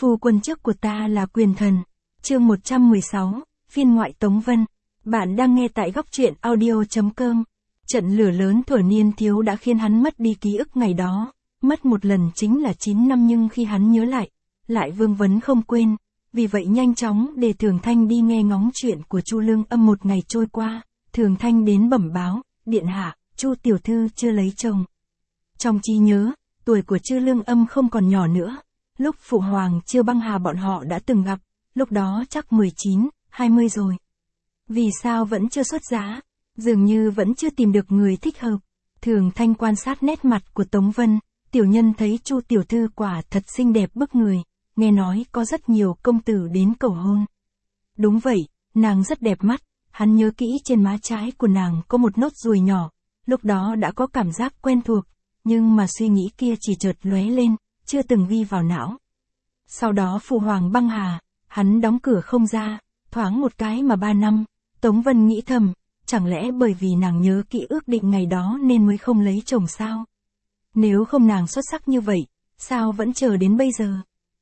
Phu quân trước của ta là quyền thần. Chương 116, phiên ngoại Tống Vân. Bạn đang nghe tại góc truyện audio.com. Trận lửa lớn thuở niên thiếu đã khiến hắn mất đi ký ức ngày đó. Mất một lần chính là 9 năm, nhưng khi hắn nhớ lại vương vấn không quên. Vì vậy nhanh chóng để Thường Thanh đi nghe ngóng chuyện của Chu Lương Âm. Một ngày trôi qua, Thường Thanh đến bẩm báo, điện hạ, Chu tiểu thư chưa lấy chồng. Trong trí nhớ, tuổi của Chu Lương Âm không còn nhỏ nữa. Lúc Phụ Hoàng chưa băng hà bọn họ đã từng gặp, lúc đó chắc 19, 20 rồi. Vì sao vẫn chưa xuất giá? Dường như vẫn chưa tìm được người thích hợp. Thường Thanh quan sát nét mặt của Tống Vân, tiểu nhân thấy Chu tiểu thư quả thật xinh đẹp bức người, nghe nói có rất nhiều công tử đến cầu hôn. Đúng vậy, nàng rất đẹp mắt, hắn nhớ kỹ trên má trái của nàng có một nốt ruồi nhỏ, lúc đó đã có cảm giác quen thuộc, nhưng mà suy nghĩ kia chỉ chợt lóe lên, chưa từng ghi vào não. Sau đó Phụ Hoàng băng hà, hắn đóng cửa không ra, thoáng một cái mà 3 năm, Tống Vân nghĩ thầm, chẳng lẽ bởi vì nàng nhớ kỹ ước định ngày đó nên mới không lấy chồng sao? Nếu không nàng xuất sắc như vậy, sao vẫn chờ đến bây giờ?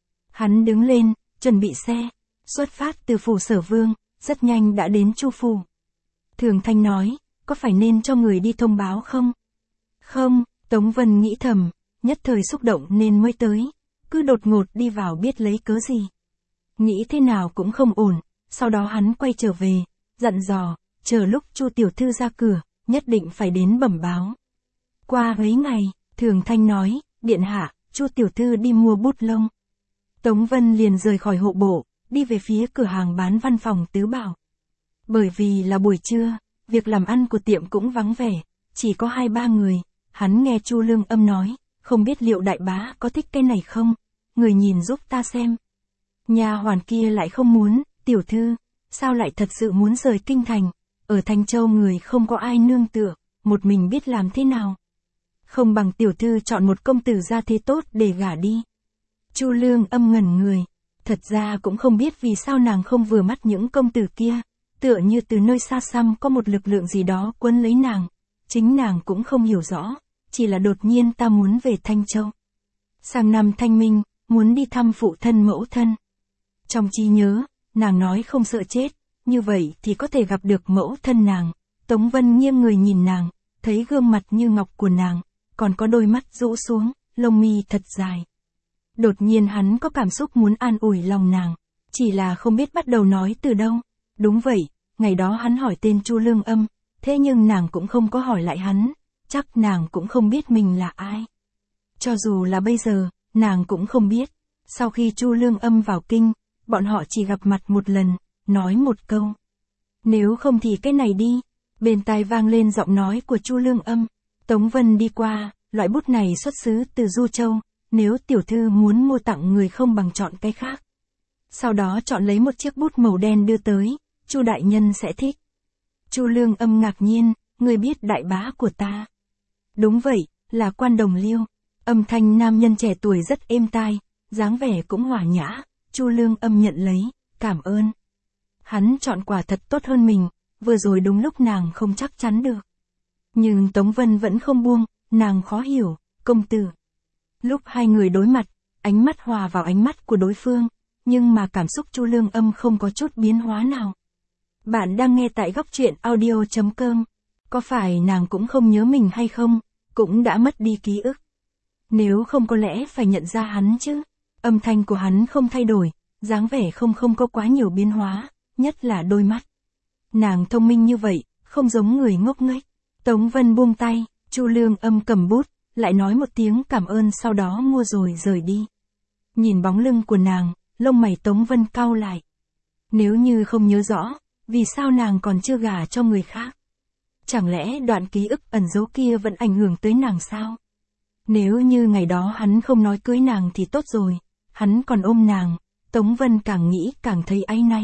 Hắn đứng lên, chuẩn bị xe, xuất phát từ phủ Sở Vương, rất nhanh đã đến Chu phủ. Thường Thanh nói, có phải nên cho người đi thông báo không? Không, Tống Vân nghĩ thầm, nhất thời xúc động nên mới tới, cứ đột ngột đi vào biết lấy cớ gì. Nghĩ thế nào cũng không ổn, sau đó hắn quay trở về, dặn dò, chờ lúc Chu tiểu thư ra cửa, nhất định phải đến bẩm báo. Qua mấy ngày, Thường Thanh nói, điện hạ, Chu tiểu thư đi mua bút lông. Tống Vân liền rời khỏi hộ bộ, đi về phía cửa hàng bán văn phòng Tứ Bảo. Bởi vì là buổi trưa, việc làm ăn của tiệm cũng vắng vẻ, chỉ có 2-3 người, hắn nghe Chu Lương Âm nói, không biết liệu đại bá có thích cái này không, người nhìn giúp ta xem. Nha hoàn kia lại không muốn, tiểu thư, sao lại thật sự muốn rời kinh thành, ở Thanh Châu người không có ai nương tựa, một mình biết làm thế nào. Không bằng tiểu thư chọn một công tử gia thế tốt để gả đi. Chu Lương Âm ngẩn người, thật ra cũng không biết vì sao nàng không vừa mắt những công tử kia, tựa như từ nơi xa xăm có một lực lượng gì đó quấn lấy nàng, chính nàng cũng không hiểu rõ, chỉ là đột nhiên ta muốn về Thanh Châu. Sang năm Thanh Minh, muốn đi thăm phụ thân mẫu thân. Trong trí nhớ, nàng nói không sợ chết, như vậy thì có thể gặp được mẫu thân nàng. Tống Vân nghiêng người nhìn nàng, thấy gương mặt như ngọc của nàng, còn có đôi mắt rũ xuống, lông mi thật dài. Đột nhiên hắn có cảm xúc muốn an ủi lòng nàng, chỉ là không biết bắt đầu nói từ đâu. Đúng vậy, ngày đó hắn hỏi tên Chu Lương Âm, thế nhưng nàng cũng không có hỏi lại hắn, chắc nàng cũng không biết mình là ai. Cho dù là bây giờ, nàng cũng không biết. Sau khi Chu Lương Âm vào kinh, bọn họ chỉ gặp mặt một lần, nói một câu. Nếu không thì cái này đi. Bên tai vang lên giọng nói của Chu Lương Âm. Tống Vân đi qua, loại bút này xuất xứ từ Du Châu, nếu tiểu thư muốn mua tặng người không bằng chọn cái khác. Sau đó chọn lấy một chiếc bút màu đen đưa tới, Chu đại nhân sẽ thích. Chu Lương Âm ngạc nhiên, người biết đại bá của ta. Đúng vậy, là Quan Đồng Liêu. Âm thanh nam nhân trẻ tuổi rất êm tai, dáng vẻ cũng hòa nhã. Chu Lương Âm nhận lấy, cảm ơn. Hắn chọn quả thật tốt hơn mình, vừa rồi đúng lúc nàng không chắc chắn được. Nhưng Tống Vân vẫn không buông, nàng khó hiểu, công tử. Lúc hai người đối mặt, ánh mắt hòa vào ánh mắt của đối phương, nhưng mà cảm xúc Chu Lương Âm không có chút biến hóa nào. Bạn đang nghe tại góc truyện audio.com. Có phải nàng cũng không nhớ mình hay không, cũng đã mất đi ký ức. Nếu không có lẽ phải nhận ra hắn chứ. Âm thanh của hắn không thay đổi, dáng vẻ không có quá nhiều biến hóa, nhất là đôi mắt. Nàng thông minh như vậy, không giống người ngốc nghếch. Tống Vân buông tay, Chu Lương Âm cầm bút, lại nói một tiếng cảm ơn sau đó mua rồi rời đi. Nhìn bóng lưng của nàng, lông mày Tống Vân cau lại. Nếu như không nhớ rõ, vì sao nàng còn chưa gả cho người khác? Chẳng lẽ đoạn ký ức ẩn giấu kia vẫn ảnh hưởng tới nàng sao? Nếu như ngày đó hắn không nói cưới nàng thì tốt rồi, hắn còn ôm nàng, Tống Vân càng nghĩ càng thấy áy náy.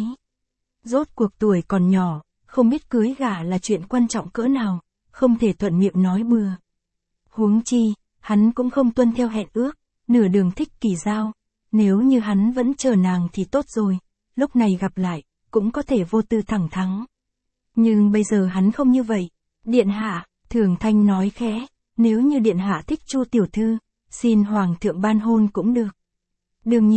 Rốt cuộc tuổi còn nhỏ, không biết cưới gả là chuyện quan trọng cỡ nào, không thể thuận miệng nói bừa. Huống chi, hắn cũng không tuân theo hẹn ước, nửa đường thích kỳ giao, nếu như hắn vẫn chờ nàng thì tốt rồi, lúc này gặp lại, cũng có thể vô tư thẳng thắn. Nhưng bây giờ hắn không như vậy. Điện hạ, Thường Thanh nói khẽ, nếu như điện hạ thích Chu tiểu thư, xin hoàng thượng ban hôn cũng được. Đương nhiên,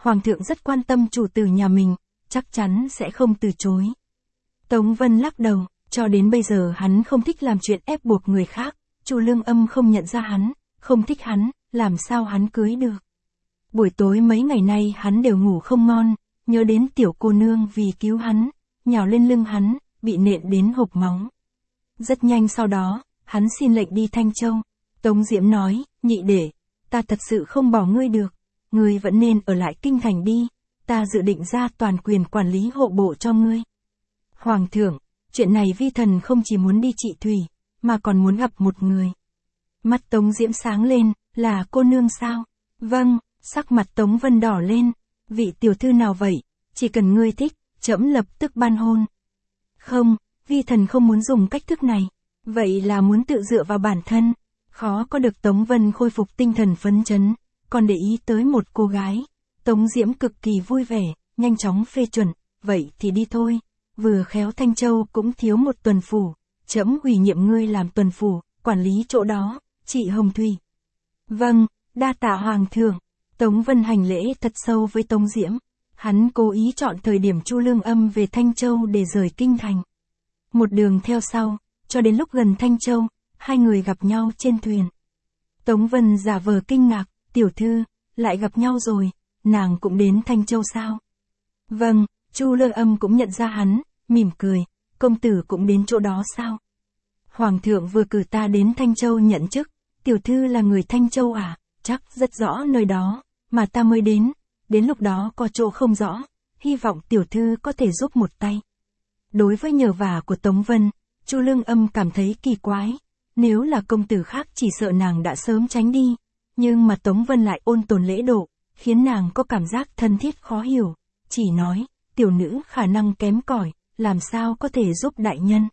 Hoàng thượng rất quan tâm chủ tử nhà mình, chắc chắn sẽ không từ chối. Tống Vân lắc đầu, cho đến bây giờ hắn không thích làm chuyện ép buộc người khác, Chu Lương Âm không nhận ra hắn, không thích hắn, làm sao hắn cưới được. Buổi tối mấy ngày nay hắn đều ngủ không ngon, nhớ đến tiểu cô nương vì cứu hắn, nhào lên lưng hắn, bị nện đến hộc máu. Rất nhanh sau đó, hắn xin lệnh đi Thanh Châu. Tống Diễm nói, nhị đệ, ta thật sự không bỏ ngươi được, ngươi vẫn nên ở lại kinh thành đi, ta dự định ra toàn quyền quản lý hộ bộ cho ngươi. Hoàng thượng, chuyện này vi thần không chỉ muốn đi trị thủy, mà còn muốn gặp một người. Mắt Tống Diễm sáng lên, là cô nương sao? Vâng, sắc mặt Tống Vân đỏ lên, vị tiểu thư nào vậy, chỉ cần ngươi thích, trẫm lập tức ban hôn. Không, vi thần không muốn dùng cách thức này, vậy là muốn tự dựa vào bản thân. Khó có được Tống Vân khôi phục tinh thần phấn chấn, còn để ý tới một cô gái. Tống Diễm cực kỳ vui vẻ, nhanh chóng phê chuẩn, vậy thì đi thôi. Vừa khéo Thanh Châu cũng thiếu một tuần phủ, trẫm ủy nhiệm ngươi làm tuần phủ, quản lý chỗ đó, chị Hồng Thủy. Vâng, đa tạ hoàng thượng. Tống Vân hành lễ thật sâu với Tống Diễm. Hắn cố ý chọn thời điểm Chu Lương Âm về Thanh Châu để rời kinh thành. Một đường theo sau, cho đến lúc gần Thanh Châu, hai người gặp nhau trên thuyền. Tống Vân giả vờ kinh ngạc, tiểu thư, lại gặp nhau rồi, nàng cũng đến Thanh Châu sao? Vâng, Chu Lương Âm cũng nhận ra hắn, mỉm cười, công tử cũng đến chỗ đó sao? Hoàng thượng vừa cử ta đến Thanh Châu nhận chức, tiểu thư là người Thanh Châu à? Chắc rất rõ nơi đó, mà ta mới đến lúc đó có chỗ không rõ, hy vọng tiểu thư có thể giúp một tay. Đối với nhờ vả của Tống Vân, Chu Lương Âm cảm thấy kỳ quái, nếu là công tử khác chỉ sợ nàng đã sớm tránh đi, nhưng mà Tống Vân lại ôn tồn lễ độ, khiến nàng có cảm giác thân thiết khó hiểu, chỉ nói, tiểu nữ khả năng kém cỏi, làm sao có thể giúp đại nhân.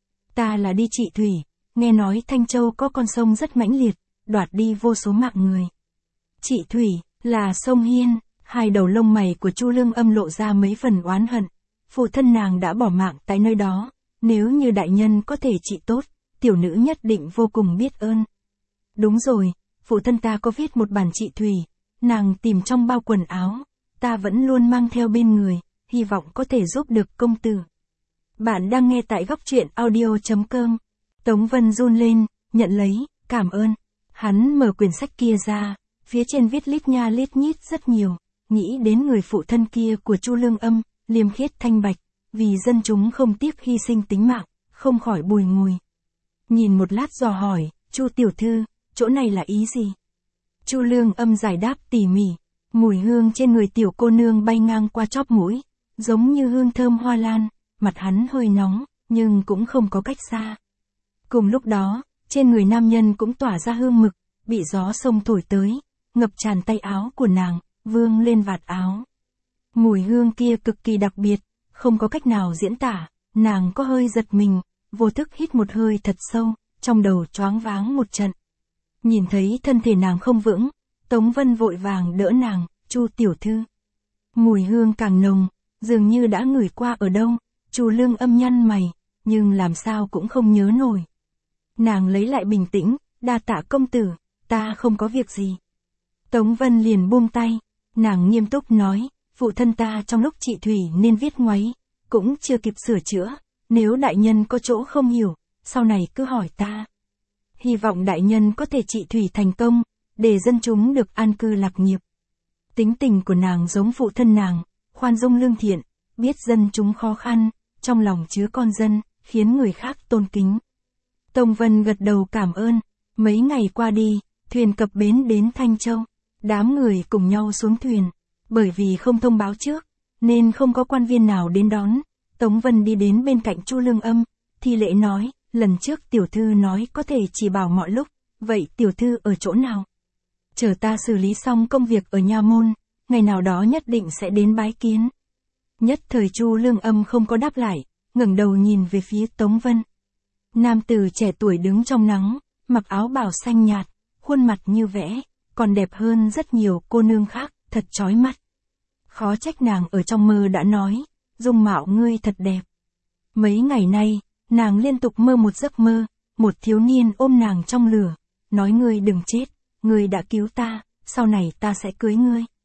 Ta là đi trị thủy, nghe nói Thanh Châu có con sông rất mãnh liệt, đoạt đi vô số mạng người. Trị thủy, là sông Hiên, hai đầu lông mày của Chu Lương Âm lộ ra mấy phần oán hận. Phụ thân nàng đã bỏ mạng tại nơi đó, nếu như đại nhân có thể trị tốt, tiểu nữ nhất định vô cùng biết ơn. Đúng rồi, phụ thân ta có viết một bản trị thủy, nàng tìm trong bao quần áo, ta vẫn luôn mang theo bên người, hy vọng có thể giúp được công tử. Bạn đang nghe tại góc truyện audio.com. Tống Vân run lên, nhận lấy, cảm ơn. Hắn mở quyển sách kia ra, phía trên viết lít nha lít nhít rất nhiều, nghĩ đến người phụ thân kia của Chu Lương Âm, liêm khiết thanh bạch, vì dân chúng không tiếc hy sinh tính mạng, không khỏi bùi ngùi. Nhìn một lát dò hỏi, Chu tiểu thư, chỗ này là ý gì? Chu Lương Âm giải đáp tỉ mỉ, mùi hương trên người tiểu cô nương bay ngang qua chóp mũi, giống như hương thơm hoa lan, mặt hắn hơi nóng, nhưng cũng không có cách xa. Cùng lúc đó, trên người nam nhân cũng tỏa ra hương mực, bị gió sông thổi tới, ngập tràn tay áo của nàng, vương lên vạt áo. Mùi hương kia cực kỳ đặc biệt, không có cách nào diễn tả, nàng có hơi giật mình, vô thức hít một hơi thật sâu, trong đầu choáng váng một trận. Nhìn thấy thân thể nàng không vững, Tống Vân vội vàng đỡ nàng, Chu tiểu thư. Mùi hương càng nồng, dường như đã ngửi qua ở đâu, Chu Lương Âm nhăn mày, nhưng làm sao cũng không nhớ nổi. Nàng lấy lại bình tĩnh, đa tạ công tử, ta không có việc gì. Tống Vân liền buông tay, nàng nghiêm túc nói, phụ thân ta trong lúc trị thủy nên viết ngoáy, cũng chưa kịp sửa chữa, nếu đại nhân có chỗ không hiểu, sau này cứ hỏi ta. Hy vọng đại nhân có thể trị thủy thành công, để dân chúng được an cư lạc nghiệp. Tính tình của nàng giống phụ thân nàng, khoan dung lương thiện, biết dân chúng khó khăn, trong lòng chứa con dân, khiến người khác tôn kính. Tống Vân gật đầu cảm ơn, mấy ngày qua đi, thuyền cập bến đến Thanh Châu, đám người cùng nhau xuống thuyền, bởi vì không thông báo trước, nên không có quan viên nào đến đón. Tống Vân đi đến bên cạnh Chu Lương Âm, thi lễ nói, lần trước tiểu thư nói có thể chỉ bảo mọi lúc, vậy tiểu thư ở chỗ nào? Chờ ta xử lý xong công việc ở nha môn, ngày nào đó nhất định sẽ đến bái kiến. Nhất thời Chu Lương Âm không có đáp lại, ngẩng đầu nhìn về phía Tống Vân. Nam tử trẻ tuổi đứng trong nắng, mặc áo bào xanh nhạt, khuôn mặt như vẽ, còn đẹp hơn rất nhiều cô nương khác, thật chói mắt. Khó trách nàng ở trong mơ đã nói, dung mạo ngươi thật đẹp. Mấy ngày nay, nàng liên tục mơ một giấc mơ, một thiếu niên ôm nàng trong lửa, nói ngươi đừng chết, ngươi đã cứu ta, sau này ta sẽ cưới ngươi.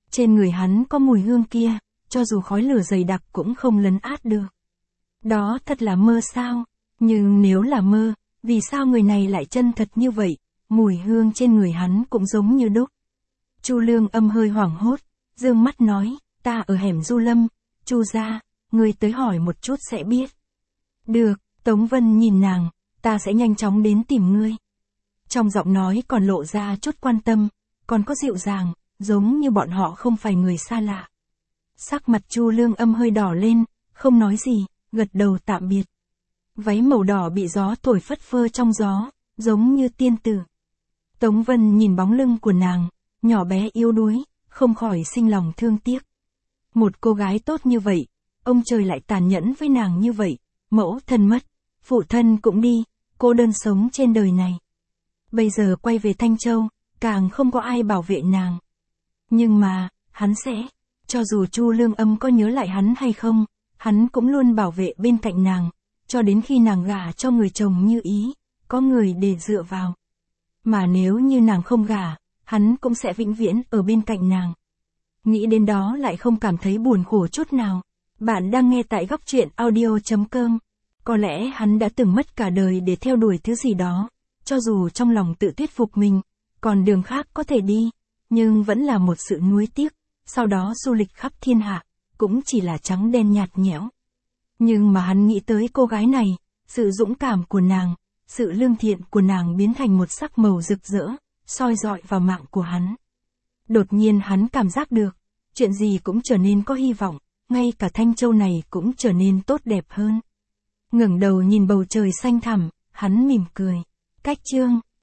Trên người hắn có mùi hương kia, cho dù khói lửa dày đặc cũng không lấn át được. Đó thật là mơ sao? Nhưng nếu là mơ, vì sao người này lại chân thật như vậy, mùi hương trên người hắn cũng giống như đúc. Chu Lương Âm hơi hoảng hốt, dương mắt nói, ta ở hẻm Du Lâm, Chu gia, ngươi tới hỏi một chút sẽ biết. Được, Tống Vân nhìn nàng, ta sẽ nhanh chóng đến tìm ngươi. Trong giọng nói còn lộ ra chút quan tâm, còn có dịu dàng, giống như bọn họ không phải người xa lạ. Sắc mặt Chu Lương Âm hơi đỏ lên, không nói gì, gật đầu tạm biệt. Váy màu đỏ bị gió thổi phất phơ trong gió, giống như tiên tử. Tống Vân nhìn bóng lưng của nàng, nhỏ bé yếu đuối, không khỏi sinh lòng thương tiếc. Một cô gái tốt như vậy, ông trời lại tàn nhẫn với nàng như vậy, mẫu thân mất, phụ thân cũng đi, cô đơn sống trên đời này. Bây giờ quay về Thanh Châu, càng không có ai bảo vệ nàng. Nhưng mà, hắn sẽ, cho dù Chu Lương Âm có nhớ lại hắn hay không, hắn cũng luôn bảo vệ bên cạnh nàng, cho đến khi nàng gả cho người chồng như ý, có người để dựa vào. Mà nếu như nàng không gả, hắn cũng sẽ vĩnh viễn ở bên cạnh nàng. Nghĩ đến đó lại không cảm thấy buồn khổ chút nào. Bạn đang nghe tại góc truyện audio.com. Có lẽ hắn đã từng mất cả đời để theo đuổi thứ gì đó, cho dù trong lòng tự thuyết phục mình, còn đường khác có thể đi, nhưng vẫn là một sự nuối tiếc, sau đó du lịch khắp thiên hạ, cũng chỉ là trắng đen nhạt nhẽo. Nhưng mà hắn nghĩ tới cô gái này, sự dũng cảm của nàng, sự lương thiện của nàng biến thành một sắc màu rực rỡ, soi rọi vào mạng của hắn. Đột nhiên hắn cảm giác được, chuyện gì cũng trở nên có hy vọng, ngay cả Thanh Châu này cũng trở nên tốt đẹp hơn. Ngẩng đầu nhìn bầu trời xanh thẳm, hắn mỉm cười. Cách chương